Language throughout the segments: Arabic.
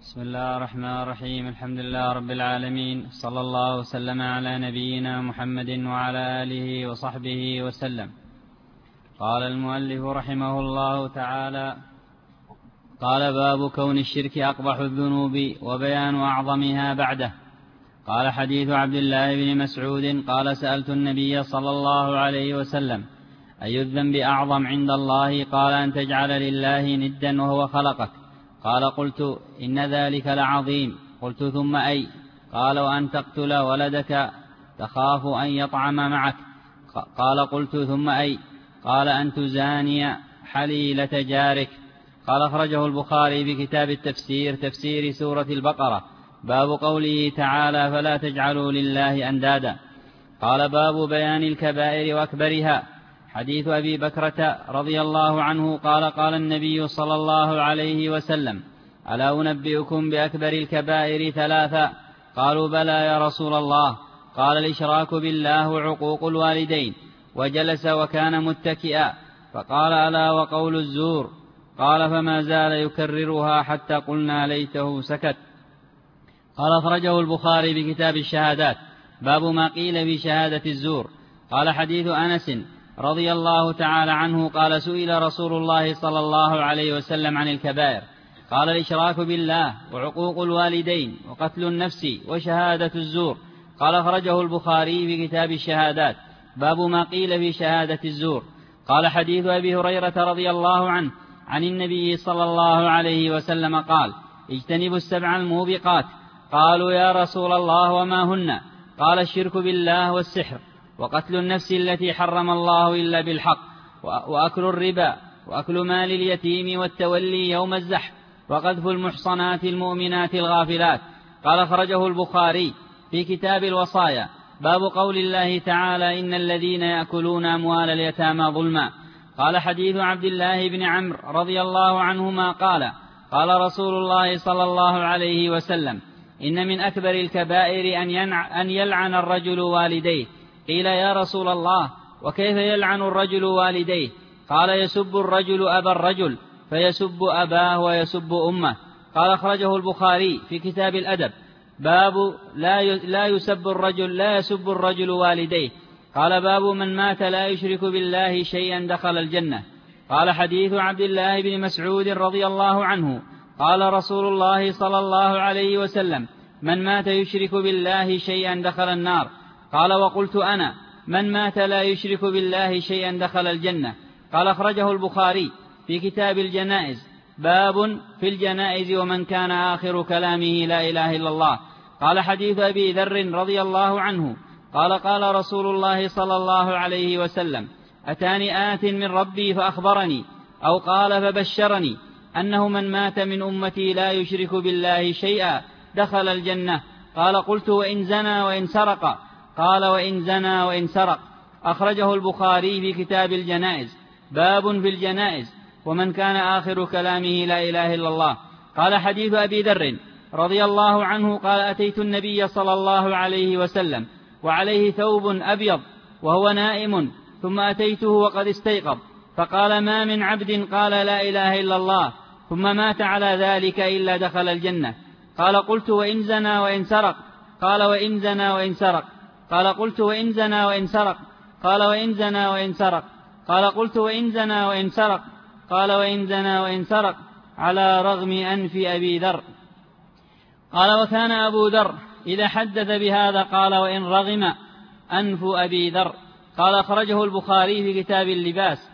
بسم الله الرحمن الرحيم. الحمد لله رب العالمين، صلى الله وسلم على نبينا محمد وعلى آله وصحبه وسلم. قال المؤلف رحمه الله تعالى: قال: باب كون الشرك أقبح الذنوب وبيان أعظمها بعده. قال: حديث عبد الله بن مسعود قال: سألت النبي صلى الله عليه وسلم: أي الذنب أعظم عند الله؟ قال: أن تجعل لله ندا وهو خلقك. قال: قلت: إن ذلك لعظيم. قلت: ثم أي؟ قال: وأن تقتل ولدك تخاف أن يطعم معك. قال: قلت: ثم أي؟ قال: أن تزاني حليلة جارك. قال: أخرجه البخاري في كتاب التفسير، تفسير سورة البقرة، باب قوله تعالى: فلا تجعلوا لله أندادا. قال: باب بيان الكبائر وأكبرها. حديث أبي بكرة رضي الله عنه قال: قال النبي صلى الله عليه وسلم: ألا أنبئكم بأكبر الكبائر ثلاثا؟ قالوا: بلى يا رسول الله. قال: الإشراك بالله وعقوق الوالدين. وجلس وكان متكئا، فقال: ألا وقول الزور. قال: فما زال يكررها حتى قلنا ليته سكت. قال: أخرجه البخاري بكتاب الشهادات، باب ما قيل في شهادة الزور. قال: حديث أنس رضي الله تعالى عنه قال: سئل رسول الله صلى الله عليه وسلم عن الكبائر، قال: الإشراك بالله وعقوق الوالدين وقتل النفس وشهادة الزور. قال: أخرجه البخاري في كتاب الشهادات، باب ما قيل في شهادة الزور. قال: حديث أبي هريرة رضي الله عنه عن النبي صلى الله عليه وسلم قال: اجتنبوا السبع الموبقات. قالوا: يا رسول الله وما هن؟ قال: الشرك بالله والسحر وقتل النفس التي حرم الله إلا بالحق وأكل الربا وأكل مال اليتيم والتولي يوم الزحف وقذف المحصنات المؤمنات الغافلات. قال: خرجه البخاري في كتاب الوصايا، باب قول الله تعالى: إن الذين يأكلون أموال اليتامى ظلما. قال: حديث عبد الله بن عمرو رضي الله عنهما قال: قال رسول الله صلى الله عليه وسلم: إن من أكبر الكبائر أن يلعن الرجل والديه. قيل: يا رسول الله، وكيف يلعن الرجل والديه؟ قال: يسب الرجل أبا الرجل فيسب أباه ويسب أمه. قال: أخرجه البخاري في كتاب الأدب، باب لا يسب الرجل والديه. قال: باب من مات لا يشرك بالله شيئا دخل الجنة. قال: حديث عبد الله بن مسعود رضي الله عنه قال: رسول الله صلى الله عليه وسلم: من مات يشرك بالله شيئا دخل النار. قال: وقلت أنا: من مات لا يشرك بالله شيئا دخل الجنة. قال: أخرجه البخاري في كتاب الجنائز، باب في الجنائز ومن كان آخر كلامه لا إله إلا الله. قال: حديث أبي ذر رضي الله عنه قال: قال رسول الله صلى الله عليه وسلم: أتاني آت من ربي فأخبرني أو قال فبشرني أنه من مات من أمتي لا يشرك بالله شيئا دخل الجنة. قال: قلت: وإن زنى وإن سرق؟ قال: وإن زنى وإن سرق. أخرجه البخاري في كتاب الجنائز، باب في الجنائز ومن كان آخر كلامه لا إله إلا الله. قال: حديث أبي ذر رضي الله عنه قال: أتيت النبي صلى الله عليه وسلم وعليه ثوب أبيض وهو نائم، ثم أتيته وقد استيقظ، فقال: ما من عبد قال لا إله إلا الله ثم مات على ذلك إلا دخل الجنة. قال: قلت: وإن زنى وإن سرق؟ قال: وإن زنى وإن سرق. قال: قلت: وإن زنى وإن سرق؟ قال: وإن زنى وإن سرق. قال: قلت: وإن زنى وإن سرق؟ قال: وإن زنى وإن سرق، على رغم أنف أبي ذر. قال: وكان أبو ذر إذا حدث بهذا قال: وإن رغم أنف أبي ذر. قال: أخرجه البخاري في كتاب اللباس،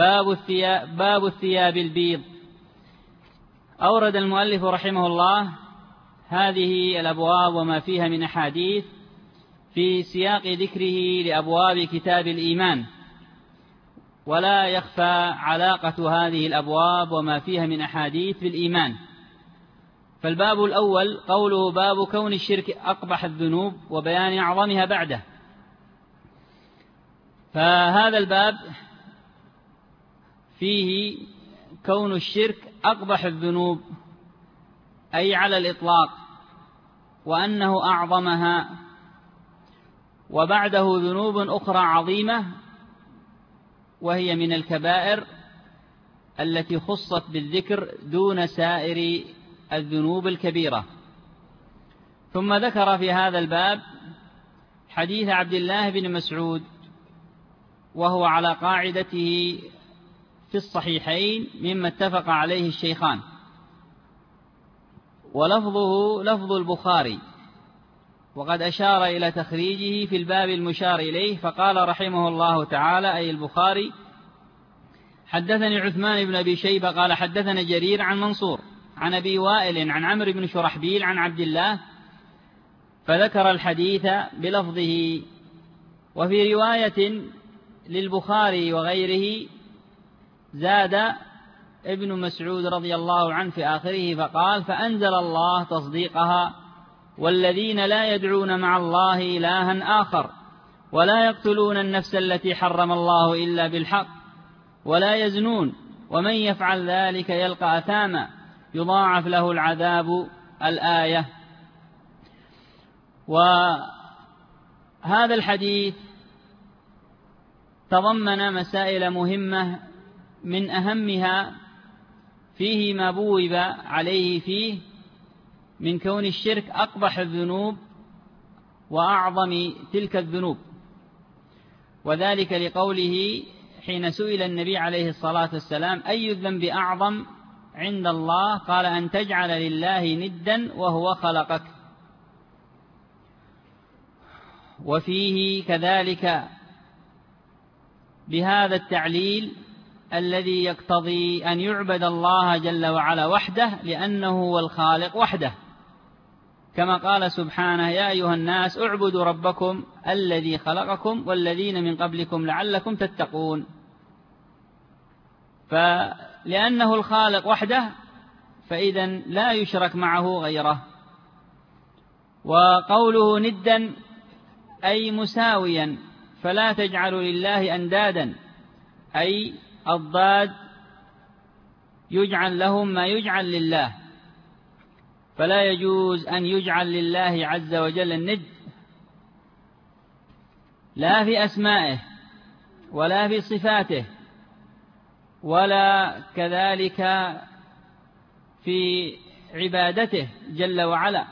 باب الثياب البيض. أورد المؤلف رحمه الله هذه الأبواب وما فيها من أحاديث في سياق ذكره لأبواب كتاب الإيمان، ولا يخفى علاقة هذه الأبواب وما فيها من أحاديث بالإيمان. فالباب الأول قوله: باب كون الشرك أقبح الذنوب وبيان أعظمها بعده. فهذا الباب فيه كون الشرك أقبح الذنوب، أي على الإطلاق، وأنه أعظمها، وبعده ذنوب أخرى عظيمة وهي من الكبائر التي خصت بالذكر دون سائر الذنوب الكبيرة. ثم ذكر في هذا الباب حديث عبد الله بن مسعود، وهو على قاعدته في الصحيحين مما اتفق عليه الشيخان، ولفظه لفظ البخاري، وقد أشار إلى تخريجه في الباب المشار إليه، فقال رحمه الله تعالى أي البخاري: حدثني عثمان بن أبي شيبة قال حدثنا جرير عن منصور عن أبي وائل عن عمرو بن شرحبيل عن عبد الله، فذكر الحديث بلفظه. وفي رواية للبخاري وغيره زاد ابن مسعود رضي الله عنه في آخره فقال: فأنزل الله تصديقها: والذين لا يدعون مع الله إلها آخر ولا يقتلون النفس التي حرم الله إلا بالحق ولا يزنون ومن يفعل ذلك يلقى أثاما يضاعف له العذاب. الآية. وهذا الحديث تضمن مسائل مهمة، من أهمها فيه ما بوب عليه فيه من كون الشرك أقبح الذنوب وأعظم تلك الذنوب، وذلك لقوله حين سئل النبي عليه الصلاة والسلام: أي الذنب أعظم عند الله؟ قال: أن تجعل لله ندا وهو خلقك. وفيه كذلك بهذا التعليل الذي يقتضي أن يعبد الله جل وعلا وحده، لأنه هو الخالق وحده، كما قال سبحانه: يا أيها الناس اعبدوا ربكم الذي خلقكم والذين من قبلكم لعلكم تتقون. فلأنه الخالق وحده فإذا لا يشرك معه غيره. وقوله ندا أي مساويا، فلا تجعلوا لله أندادا، أي الضاد يجعل لهم ما يجعل لله، فلا يجوز أن يجعل لله عز وجل الند، لا في أسمائه ولا في صفاته ولا كذلك في عبادته جل وعلا،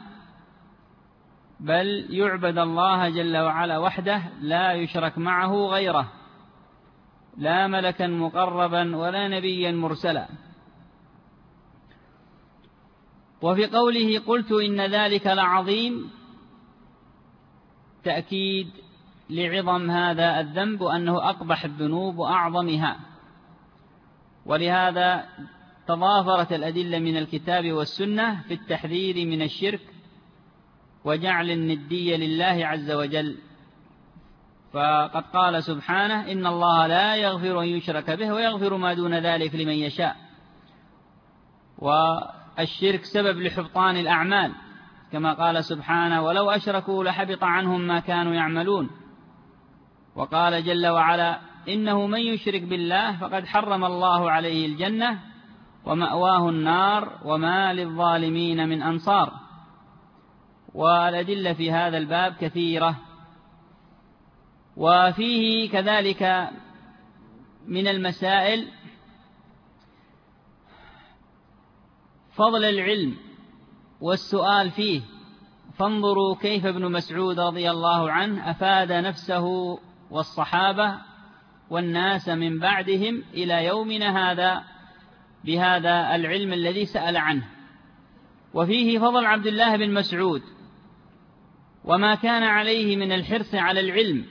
بل يعبد الله جل وعلا وحده لا يشرك معه غيره، لا ملكا مقربا ولا نبيا مرسلا. وفي قوله: قلت إن ذلك لعظيم، تأكيد لعظم هذا الذنب وأنه أقبح الذنوب وأعظمها، ولهذا تضافرت الأدلة من الكتاب والسنة في التحذير من الشرك وجعل الندية لله عز وجل. فقد قال سبحانه: إن الله لا يغفر أن يشرك به ويغفر ما دون ذلك لمن يشاء. والشرك سبب لحبطان الأعمال، كما قال سبحانه: ولو أشركوا لحبط عنهم ما كانوا يعملون. وقال جل وعلا: إنه من يشرك بالله فقد حرم الله عليه الجنة ومأواه النار وما للظالمين من أنصار. والأدلة في هذا الباب كثيرة. وفيه كذلك من المسائل فضل العلم والسؤال فيه، فانظروا كيف ابن مسعود رضي الله عنه أفاد نفسه والصحابة والناس من بعدهم إلى يومنا هذا بهذا العلم الذي سأل عنه. وفيه فضل عبد الله بن مسعود وما كان عليه من الحرص على العلم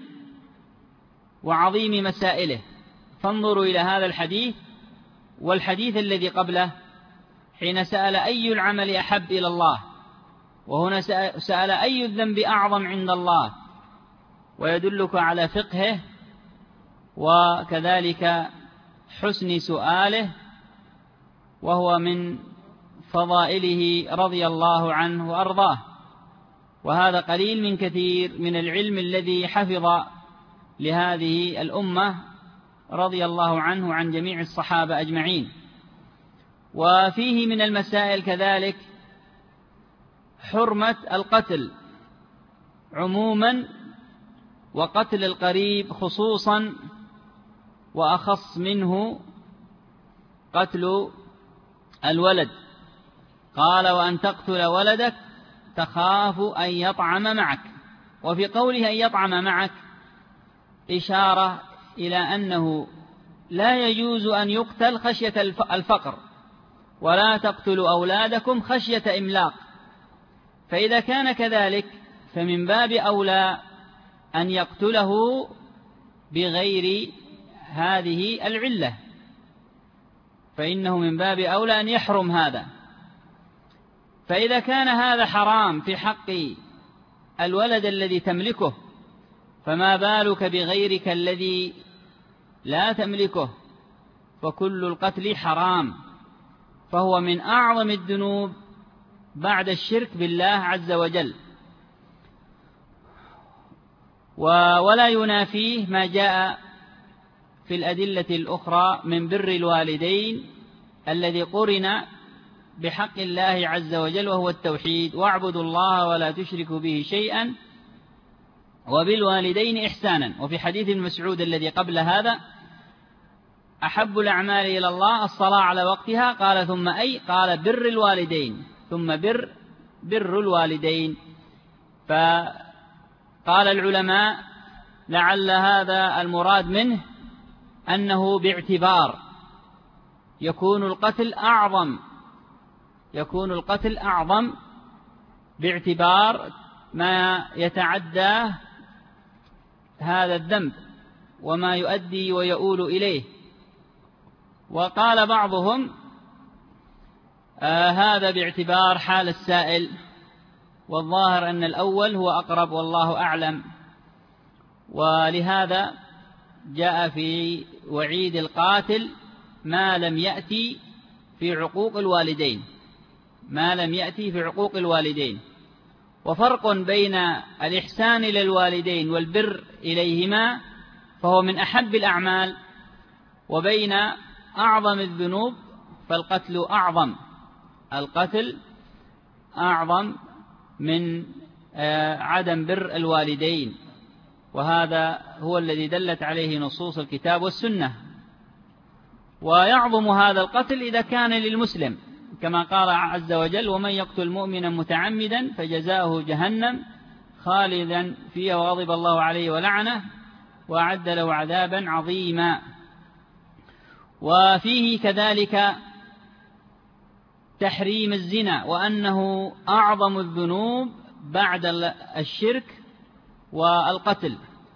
وعظيم مسائله. فانظروا إلى هذا الحديث والحديث الذي قبله حين سأل أي العمل أحب إلى الله، وهنا سأل أي الذنب أعظم عند الله، ويدلك على فقهه وكذلك حسن سؤاله، وهو من فضائله رضي الله عنه وأرضاه. وهذا قليل من كثير من العلم الذي حفظ لهذه الأمة رضي الله عنه عن جميع الصحابة أجمعين. وفيه من المسائل كذلك حرمة القتل عموما، وقتل القريب خصوصا، وأخص منه قتل الولد. قال وأن تقتل ولدك تخاف أن يطعم معك. وفي قوله أن يطعم معك إشارة إلى أنه لا يجوز أن يقتل خشية الفقر، ولا تقتلوا أولادكم خشية إملاق. فإذا كان كذلك فمن باب أولى أن يقتله بغير هذه العلة، فإنه من باب أولى أن يحرم هذا. فإذا كان هذا حرام في حق الولد الذي تملكه، فما بالك بغيرك الذي لا تملكه؟ فكل القتل حرام، فهو من أعظم الذنوب بعد الشرك بالله عز وجل. ولا ينافيه ما جاء في الأدلة الأخرى من بر الوالدين الذي قرن بحق الله عز وجل، وهو التوحيد: واعبدوا الله ولا تشركوا به شيئا وبالوالدين إحسانا. وفي حديث ابن مسعود الذي قبل هذا: أحب الأعمال إلى الله الصلاة على وقتها. قال ثم أي؟ قال بر الوالدين، ثم بر الوالدين. فقال العلماء لعل هذا المراد منه أنه باعتبار يكون القتل أعظم باعتبار ما يتعدى هذا الذنب وما يؤدي ويؤول إليه. وقال بعضهم هذا باعتبار حال السائل، والظاهر أن الأول هو أقرب والله أعلم. ولهذا جاء في وعيد القاتل ما لم يأتي في عقوق الوالدين، وفرق بين الإحسان إلى الوالدين والبر إليهما، فهو من أحب الأعمال، وبين أعظم الذنوب فالقتل أعظم من عدم بر الوالدين. وهذا هو الذي دلت عليه نصوص الكتاب والسنة. ويعظم هذا القتل إذا كان للمسلم، كما قال عز وجل: ومن يقتل مؤمنا متعمدا فجزاؤه جهنم خالدا فيها وغضب الله عليه ولعنه وأعد له عذابا عظيما. وفيه كذلك تحريم الزنا، وأنه أعظم الذنوب بعد الشرك والقتل،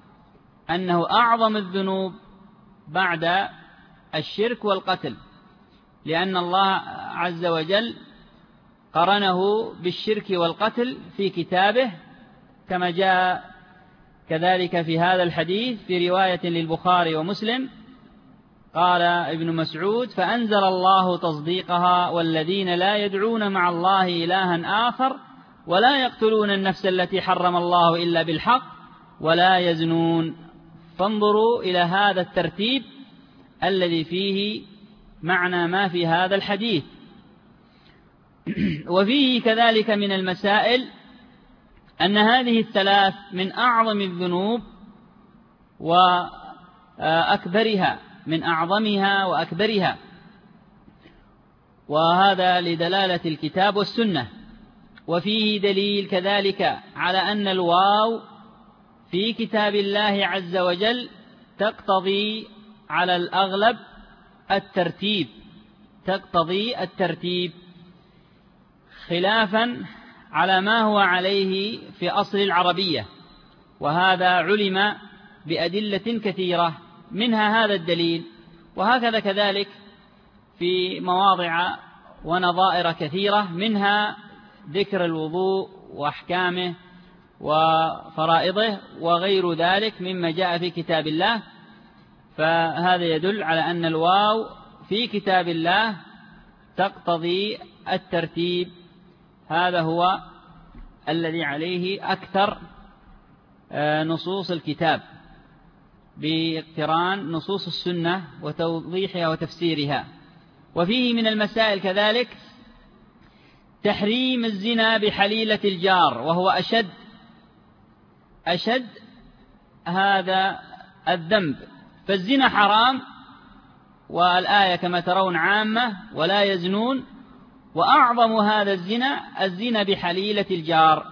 لأن الله عز وجل قرنه بالشرك والقتل في كتابه، كما جاء كذلك في هذا الحديث في رواية للبخاري ومسلم. قال ابن مسعود: فأنزل الله تصديقها: والذين لا يدعون مع الله إلها آخر ولا يقتلون النفس التي حرم الله إلا بالحق ولا يزنون. فانظروا إلى هذا الترتيب الذي فيه معنى ما في هذا الحديث. وفيه كذلك من المسائل أن هذه الثلاث من أعظم الذنوب وأكبرها، من أعظمها وأكبرها، وهذا لدلالة الكتاب والسنة. وفيه دليل كذلك على أن الواو في كتاب الله عز وجل تقتضي على الأغلب الترتيب، خلافا على ما هو عليه في أصل العربية، وهذا علم بأدلة كثيرة، منها هذا الدليل. وهكذا كذلك في مواضع ونظائر كثيرة، منها ذكر الوضوء وأحكامه وفرائضه وغير ذلك مما جاء في كتاب الله. فهذا يدل على أن الواو في كتاب الله تقتضي الترتيب. هذا هو الذي عليه أكثر نصوص الكتاب، باقتران نصوص السنة وتوضيحها وتفسيرها. وفيه من المسائل كذلك تحريم الزنا بحليلة الجار، وهو أشد هذا الذنب. فالزنا حرام، والآية كما ترون عامة: ولا يزنون، وأعظم هذا الزنا بحليلة الجار.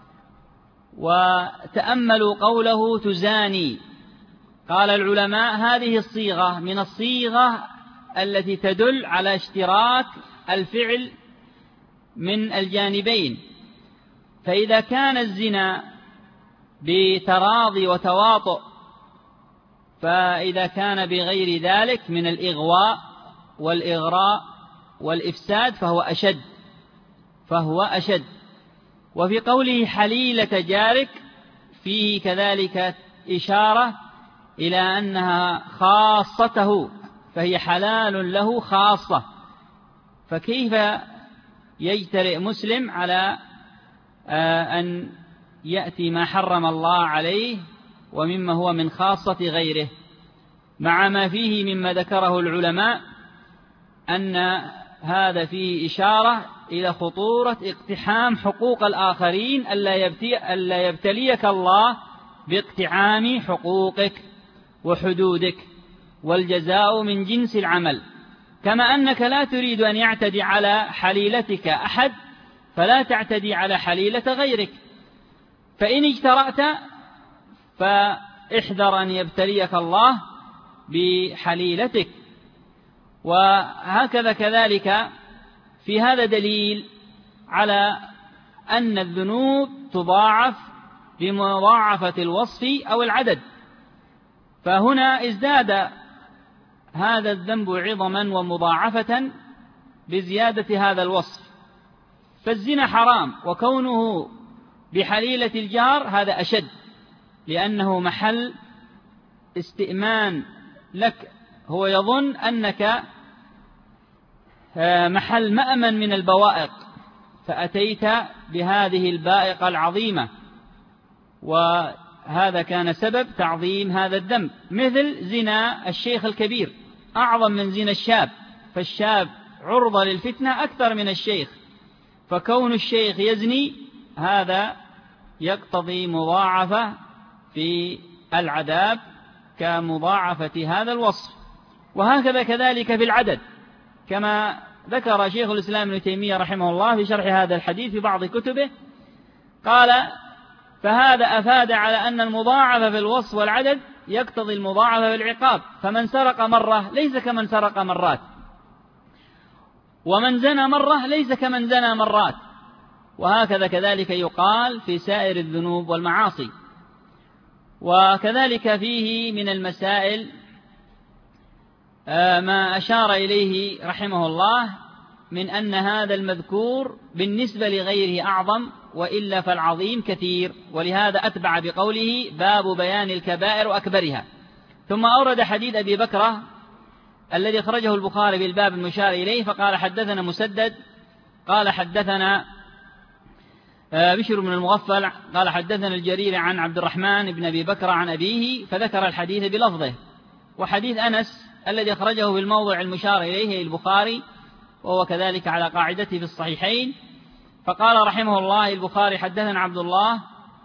وتأملوا قوله تزاني، قال العلماء هذه الصيغة من الصيغة التي تدل على اشتراك الفعل من الجانبين، فإذا كان الزنا بتراضي وتواطؤ، فإذا كان بغير ذلك من الإغواء والإغراء والإفساد فهو أشد. وفي قوله حليلة جارك فيه كذلك إشارة إلى أنها خاصته، فهي حلال له خاصة. فكيف يجترئ مسلم على أن يأتي ما حرم الله عليه ومما هو من خاصة غيره، مع ما فيه مما ذكره العلماء أن هذا فيه إشارة إلى خطورة اقتحام حقوق الآخرين، ألا يبتليك الله باقتحام حقوقك وحدودك، والجزاء من جنس العمل. كما أنك لا تريد أن يعتدي على حليلتك أحد، فلا تعتدي على حليلة غيرك. فإن اجترأت فاحذر أن يبتليك الله بحليلتك. وهكذا كذلك في هذا دليل على أن الذنوب تضاعف بمضاعفة الوصف أو العدد، فهنا ازداد هذا الذنب عظما ومضاعفة بزيادة هذا الوصف. فالزنا حرام، وكونه بحليلة الجار هذا أشد، لأنه محل استئمان لك، هو يظن أنك محل مأمن من البوائق، فأتيت بهذه البائقة العظيمة، وهذا كان سبب تعظيم هذا الذنب. مثل زنا الشيخ الكبير أعظم من زنا الشاب، فالشاب عرضة للفتنة أكثر من الشيخ، فكون الشيخ يزني هذا يقتضي مضاعفة في العذاب كمضاعفة هذا الوصف. وهكذا كذلك في العدد، كما ذكر شيخ الإسلام ابن تيمية رحمه الله في شرح هذا الحديث في بعض كتبه، قال: فهذا أفاد على أن المضاعفة في الوصف والعدد يقتضي المضاعفة في العقاب، فمن سرق مرة ليس كمن سرق مرات، ومن زنى مرة ليس كمن زنى مرات. وهكذا كذلك يقال في سائر الذنوب والمعاصي. وكذلك فيه من المسائل ما أشار إليه رحمه الله من أن هذا المذكور بالنسبة لغيره أعظم، وإلا فالعظيم كثير، ولهذا أتبع بقوله: باب بيان الكبائر وأكبرها. ثم أورد حديث أبي بكرة الذي أخرجه البخاري بالباب المشار إليه، فقال: حدثنا مسدد قال حدثنا بشر بن المغفل قال حدثنا الجرير عن عبد الرحمن بن أبي بكر عن أبيه، فذكر الحديث بلفظه. وحديث أنس الذي أخرجه في الموضع المشار إليه البخاري، وهو كذلك على قاعدته في الصحيحين. فقال رحمه الله البخاري: حدثنا عبد الله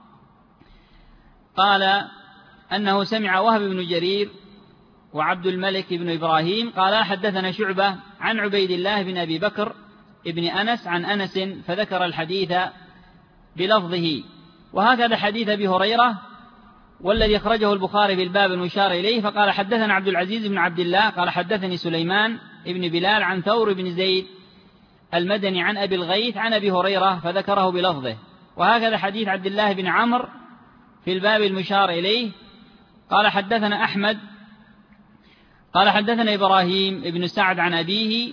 قال أنه سمع وهب بن جرير وعبد الملك بن إبراهيم قال حدثنا شعبة عن عبيد الله بن أبي بكر ابن أنس عن أنس، فذكر الحديث بلفظه. وهكذا حديث أبي هريرة والذي أخرجه البخاري في الباب المشار إليه، فقال: حدثنا عبد العزيز بن عبد الله قال حدثني سليمان ابن بلال عن ثور بن زيد المدني عن أبي الغيث عن أبي هريرة، فذكره بلفظه. وهكذا حديث عبد الله بن عمرو في الباب المشار إليه قال حدثنا أحمد قال حدثنا إبراهيم ابن سعد عن أبيه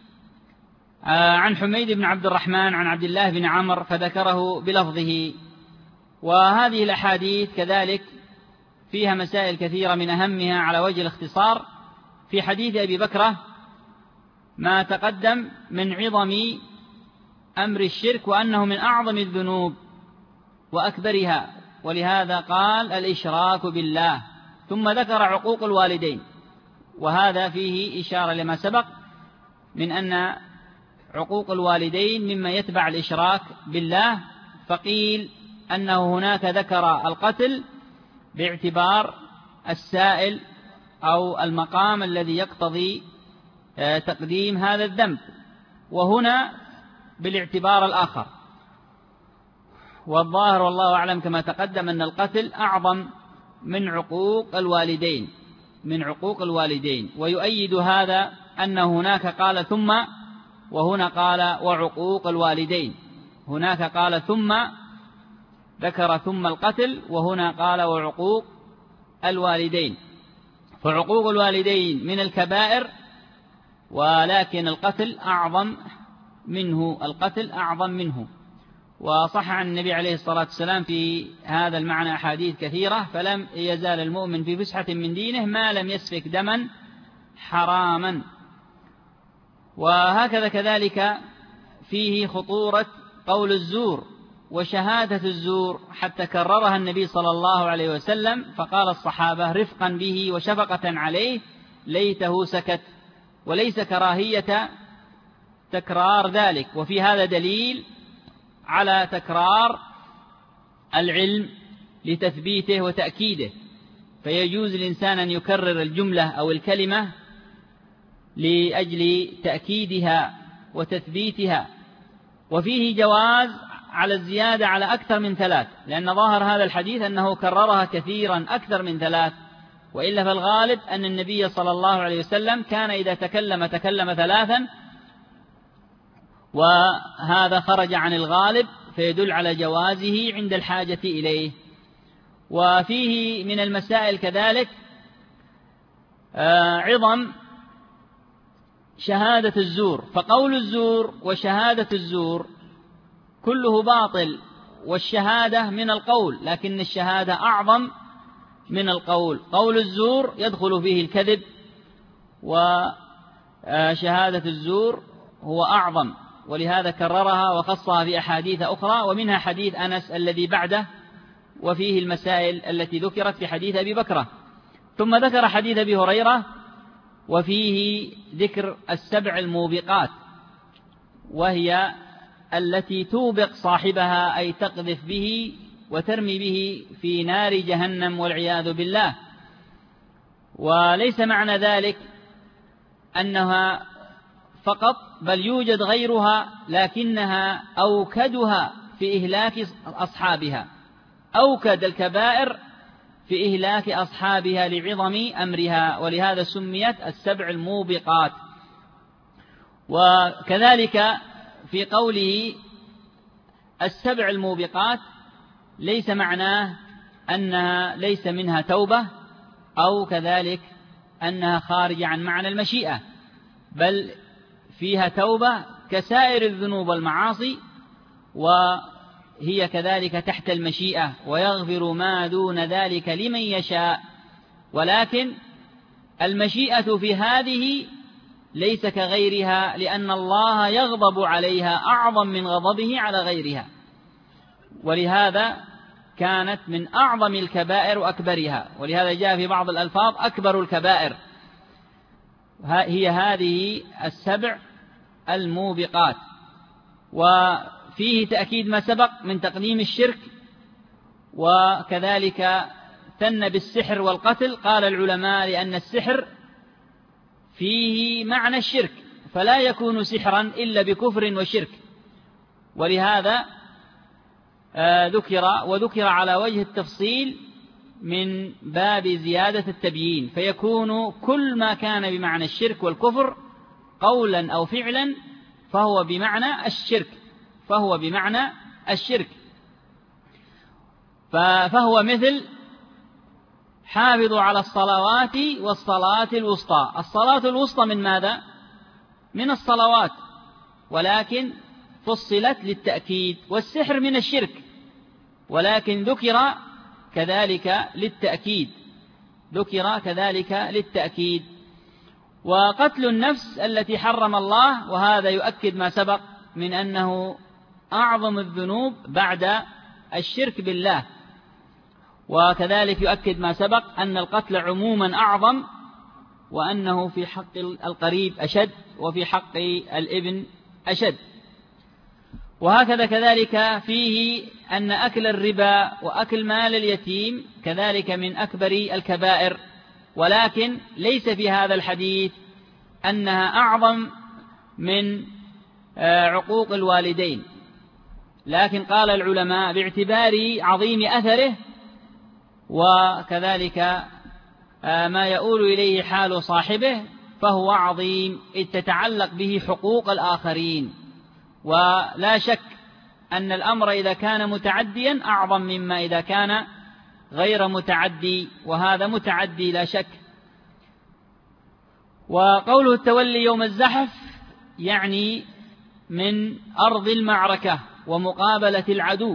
عن حميد بن عبد الرحمن عن عبد الله بن عمرو، فذكره بلفظه. وهذه الأحاديث كذلك فيها مسائل كثيرة، من أهمها على وجه الاختصار في حديث أبي بكرة ما تقدم من عظم أمر الشرك، وأنه من أعظم الذنوب وأكبرها، ولهذا قال: الإشراك بالله، ثم ذكر عقوق الوالدين. وهذا فيه إشارة لما سبق من أن عقوق الوالدين مما يتبع الإشراك بالله، فقيل أنه هناك ذكر القتل باعتبار السائل أو المقام الذي يقتضي تقديم هذا الذنب، وهنا بالاعتبار الآخر. والظاهر والله أعلم كما تقدم أن القتل أعظم من عقوق الوالدين، ويؤيد هذا أن هناك قال ثم، وهنا قال وعقوق الوالدين. هناك قال ثم، ذكر ثم القتل، وهنا قال وعقوق الوالدين. فعقوق الوالدين من الكبائر، ولكن القتل أعظم منه. وصح عن النبي عليه الصلاة والسلام في هذا المعنى أحاديث كثيرة، فلم يزال المؤمن في فسحة من دينه ما لم يسفك دما حراما. وهكذا كذلك فيه خطورة قول الزور وشهادة الزور، حتى كررها النبي صلى الله عليه وسلم، فقال الصحابة رفقا به وشفقة عليه ليته سكت، وليس كراهية تكرار ذلك. وفي هذا دليل على تكرار العلم لتثبيته وتأكيده، فيجوز الإنسان أن يكرر الجملة أو الكلمة لأجل تأكيدها وتثبيتها. وفيه جواز على الزيادة على أكثر من 3، لأن ظاهر هذا الحديث أنه كررها كثيرا أكثر من 3، وإلا فالغالب أن النبي صلى الله عليه وسلم كان إذا تكلم 3، وهذا خرج عن الغالب، فيدل على جوازه عند الحاجة إليه. وفيه من المسائل كذلك عظم شهادة الزور، فقول الزور وشهادة الزور كله باطل، والشهادة من القول، لكن الشهادة أعظم من القول. قول الزور يدخل فيه الكذب، وشهادة الزور هو أعظم، ولهذا كررها وخصها في أحاديث أخرى، ومنها حديث أنس الذي بعده، وفيه المسائل التي ذكرت في حديث أبي بكرة. ثم ذكر حديث أبي هريرة، وفيه ذكر 7 الموبقات، وهي التي توبق صاحبها، أي تقذف به وترمي به في نار جهنم والعياذ بالله. وليس معنى ذلك أنها فقط، بل يوجد غيرها، لكنها أوكدها في إهلاك أصحابها، أوكد الكبائر في إهلاك أصحابها لعظم أمرها، ولهذا سميت 7 الموبقات. وكذلك في قوله 7 الموبقات ليس معناه أنها ليس منها توبة، أو كذلك أنها خارجة عن معنى المشيئة، بل فيها توبة كسائر الذنوب والمعاصي، وهي كذلك تحت المشيئة، ويغفر ما دون ذلك لمن يشاء. ولكن المشيئة في هذه ليس كغيرها، لأن الله يغضب عليها أعظم من غضبه على غيرها، ولهذا كانت من أعظم الكبائر وأكبرها، ولهذا جاء في بعض الألفاظ أكبر الكبائر. هي هذه 7 الموبقات. وفيه تأكيد ما سبق من تقديم الشرك، وكذلك ثنى بالسحر والقتل. قال العلماء لأن السحر فيه معنى الشرك، فلا يكون سحرا إلا بكفر وشرك، ولهذا وذكر على وجه التفصيل من باب زيادة التبيين، فيكون كل ما كان بمعنى الشرك والكفر قولا أو فعلا فهو بمعنى الشرك، فهو مثل حافظوا على الصلوات والصلاة الوسطى. الصلاة الوسطى من ماذا؟ من الصلوات، ولكن فصلت للتأكيد. والسحر من الشرك، ولكن ذكر كذلك للتأكيد. وقتل النفس التي حرم الله، وهذا يؤكد ما سبق من أنه أعظم الذنوب بعد الشرك بالله. وكذلك يؤكد ما سبق أن القتل عموما أعظم، وأنه في حق القريب أشد، وفي حق الابن أشد. وهكذا كذلك فيه أن أكل الربا وأكل مال اليتيم كذلك من أكبر الكبائر، ولكن ليس في هذا الحديث أنها أعظم من عقوق الوالدين، لكن قال العلماء باعتبار عظيم أثره وكذلك ما يؤول إليه حال صاحبه فهو عظيم، إذ تتعلق به حقوق الآخرين. ولا شك أن الأمر إذا كان متعديا أعظم مما إذا كان غير متعدي، وهذا متعدي لا شك. وقوله التولي يوم الزحف يعني من أرض المعركة ومقابلة العدو،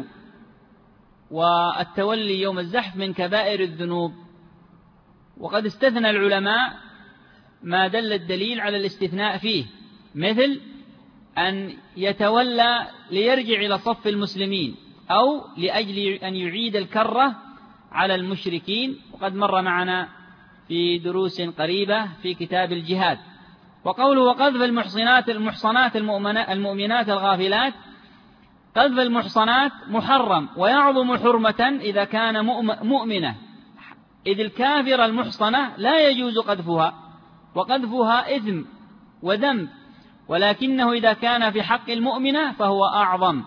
والتولي يوم الزحف من كبائر الذنوب. وقد استثنى العلماء ما دل الدليل على الاستثناء فيه، مثل أن يتولى ليرجع إلى صف المسلمين أو لأجل أن يعيد الكرة على المشركين، وقد مر معنا في دروس قريبة في كتاب الجهاد. وقوله وقذف المحصنات المؤمنات الغافلات، قذف المحصنات محرم ويعظم حرمة إذا كان مؤمنة، إذ الكافر المحصنة لا يجوز قذفها، وقذفها إثم وذنب، ولكنه إذا كان في حق المؤمنة فهو أعظم.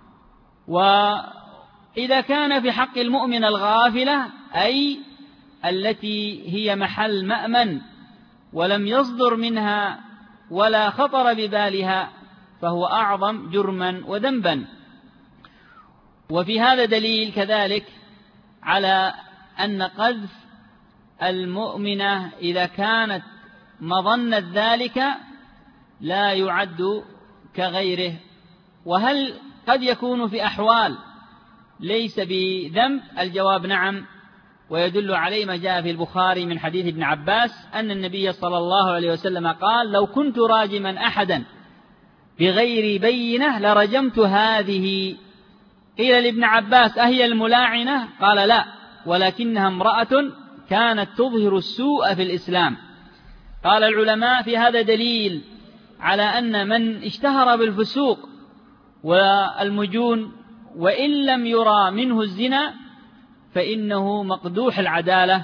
وإذا كان في حق المؤمنة الغافلة أي التي هي محل مأمن ولم يصدر منها ولا خطر ببالها فهو أعظم جرما وذنبا. وفي هذا دليل كذلك على أن قذف المؤمنة إذا كانت مظنة ذلك لا يعد كغيره. وهل قد يكون في أحوال ليس بذنب؟ الجواب نعم، ويدل عليه ما جاء في البخاري من حديث ابن عباس أن النبي صلى الله عليه وسلم قال لو كنت راجما أحدا بغير بينة لرجمت هذه. قيل لابن عباس أهي الملاعنة؟ قال لا، ولكنها امرأة كانت تظهر السوء في الإسلام. قال العلماء في هذا دليل على أن من اشتهر بالفسوق والمجون وإن لم يرى منه الزنا فإنه مقدوح العدالة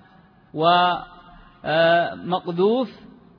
ومقذوف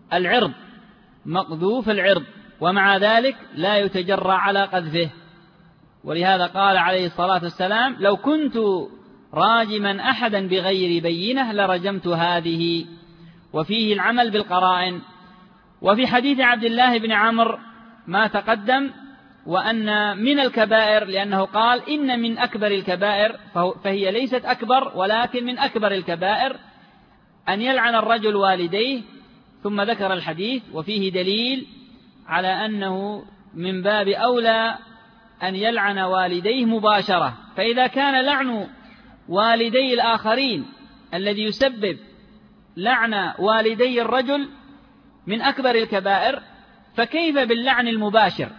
العرض، ومع ذلك لا يتجرى على قذفه. ولهذا قال عليه الصلاة والسلام لو كنت راجما أحدا بغير بينة لرجمت هذه. وفيه العمل بالقرائن. وفي حديث عبد الله بن عمرو ما تقدم، وأن من الكبائر، لأنه قال إن من أكبر الكبائر، فهي ليست أكبر ولكن من أكبر الكبائر أن يلعن الرجل والديه، ثم ذكر الحديث. وفيه دليل على أنه من باب أولى أن يلعن والديه مباشرة. فإذا كان لعن والدي الآخرين الذي يسبب لعن والدي الرجل من أكبر الكبائر، فكيف باللعن المباشر؟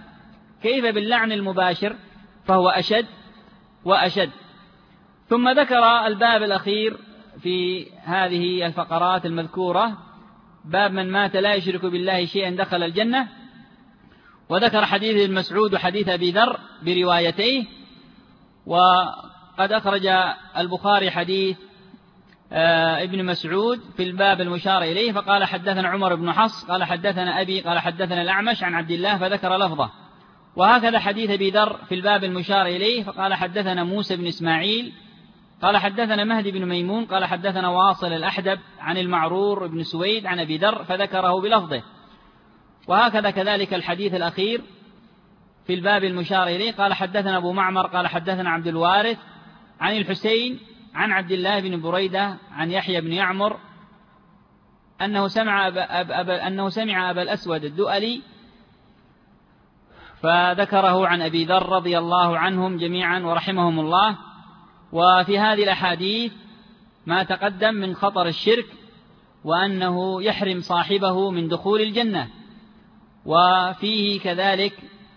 فهو أشد وأشد. ثم ذكر الباب الأخير في هذه الفقرات المذكورة، باب من مات لا يشرك بالله شيئا دخل الجنة. وذكر حديث ابن مسعود وحديث أبي ذر بروايتيه. وقد أخرج البخاري حديث ابن مسعود في الباب المشار إليه، فقال حدثنا عمر بن حفص قال حدثنا أبي قال حدثنا الأعمش عن عبد الله فذكر لفظه. وهكذا حديث أبي ذر في الباب المشار إليه، فقال حدثنا موسى بن إسماعيل قال حدثنا مهدي بن ميمون قال حدثنا واصل الأحدب عن المعرور بن سويد عن أبي ذر فذكره بلفظه. وهكذا كذلك الحديث الأخير في الباب المشار إليه، قال حدثنا أبو معمر قال حدثنا عبد الوارث عن الحسين عن عبد الله بن بريدة عن يحيى بن يعمر أنه سمع أبا الأسود الدؤلي فذكره عن أبي ذر رضي الله عنهم جميعا ورحمهم الله. وفي هذه الأحاديث ما تقدم من خطر الشرك، وأنه يحرم صاحبه من دخول الجنة، وفيه كذلك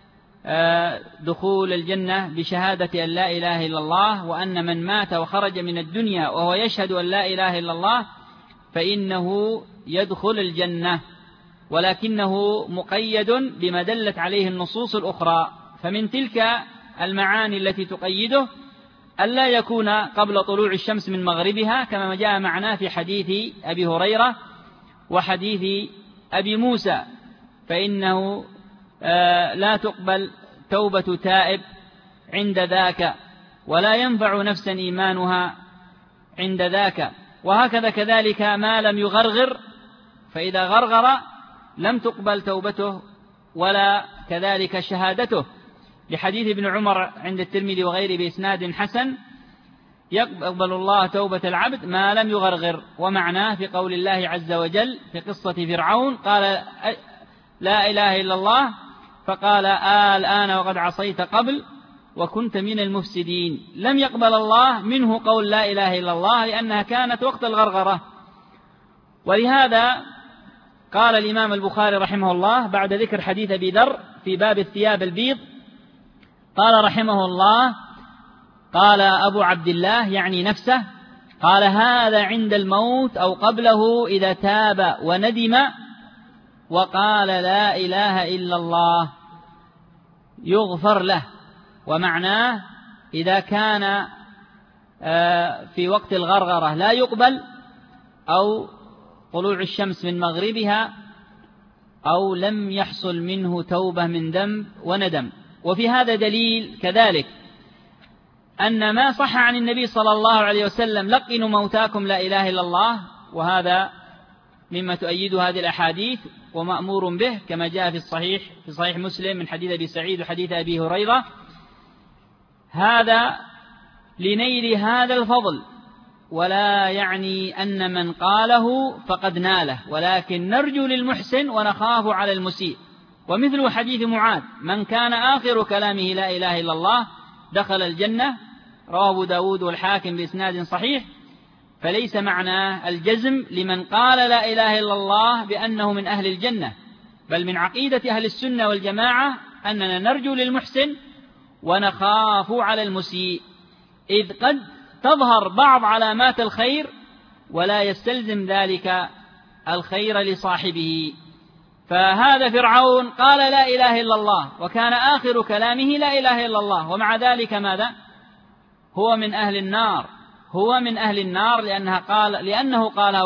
دخول الجنة بشهادة أن لا إله إلا الله، وأن من مات وخرج من الدنيا وهو يشهد أن لا إله إلا الله فإنه يدخل الجنة، ولكنه مقيد بما دلت عليه النصوص الأخرى. فمن تلك المعاني التي تقيده ألا يكون قبل طلوع الشمس من مغربها، كما جاء معنا في حديث أبي هريرة وحديث أبي موسى، فإنه لا تقبل توبة تائب عند ذاك، ولا ينفع نفسا إيمانها عند ذاك. وهكذا كذلك ما لم يغرغر، فإذا غرغر لم تقبل توبته ولا كذلك شهادته، لحديث ابن عمر عند الترمذي وغيره بإسناد حسن: يقبل الله توبة العبد ما لم يغرغر. ومعناه في قول الله عز وجل في قصة فرعون: قال لا إله إلا الله، فقال الآن وقد عصيت قبل وكنت من المفسدين. لم يقبل الله منه قول لا إله إلا الله لأنها كانت وقت الغرغرة. ولهذا قال الإمام البخاري رحمه الله بعد ذكر حديث أبي ذر في باب الثياب البيض، قال رحمه الله: قال أبو عبد الله يعني نفسه، قال: هذا عند الموت أو قبله إذا تاب وندم وقال لا إله إلا الله يغفر له. ومعناه إذا كان في وقت الغرغرة لا يقبل، أو طلوع الشمس من مغربها، أو لم يحصل منه توبة من ذنب وندم. وفي هذا دليل كذلك أن ما صح عن النبي صلى الله عليه وسلم: لقنوا موتاكم لا إله إلا الله، وهذا مما تؤيد هذه الأحاديث ومأمور به، كما جاء في صحيح مسلم من حديث أبي سعيد وحديث أبي هريرة. هذا لنيل هذا الفضل، ولا يعني أن من قاله فقد ناله، ولكن نرجو للمحسن ونخاف على المسيء. ومثل حديث معاذ: من كان آخر كلامه لا إله إلا الله دخل الجنة، رواه أبو داود والحاكم بإسناد صحيح. فليس معنى الجزم لمن قال لا إله إلا الله بأنه من أهل الجنة، بل من عقيدة أهل السنة والجماعة أننا نرجو للمحسن ونخاف على المسيء، إذ قد تظهر بعض علامات الخير ولا يستلزم ذلك الخير لصاحبه. فهذا فرعون قال لا إله إلا الله وكان آخر كلامه لا إله إلا الله، ومع ذلك ماذا؟ هو من أهل النار، هو من أهل النار لأنه قالها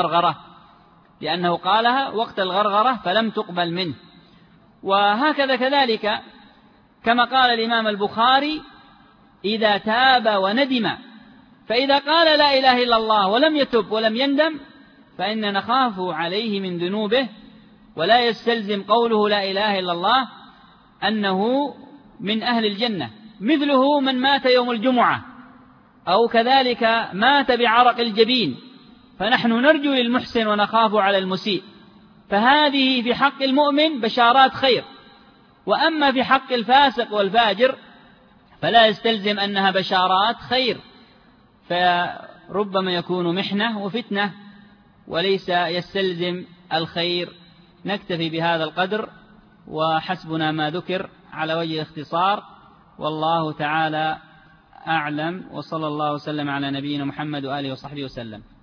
وقت الغرغرة فلم تقبل منه. وهكذا كذلك كما قال الإمام البخاري: إذا تاب وندم. فإذا قال لا إله إلا الله ولم يتب ولم يندم فإن نخاف عليه من ذنوبه، ولا يستلزم قوله لا إله إلا الله أنه من أهل الجنة. مثله من مات يوم الجمعة أو كذلك مات بعرق الجبين، فنحن نرجو للمحسن ونخاف على المسيء. فهذه في حق المؤمن بشارات خير، وأما في حق الفاسق والفاجر فلا يستلزم أنها بشارات خير، فربما يكون محنة وفتنة وليس يستلزم الخير. نكتفي بهذا القدر، وحسبنا ما ذكر على وجه الاختصار، والله تعالى أعلم، وصلى الله وسلم على نبينا محمد وآله وصحبه وسلم.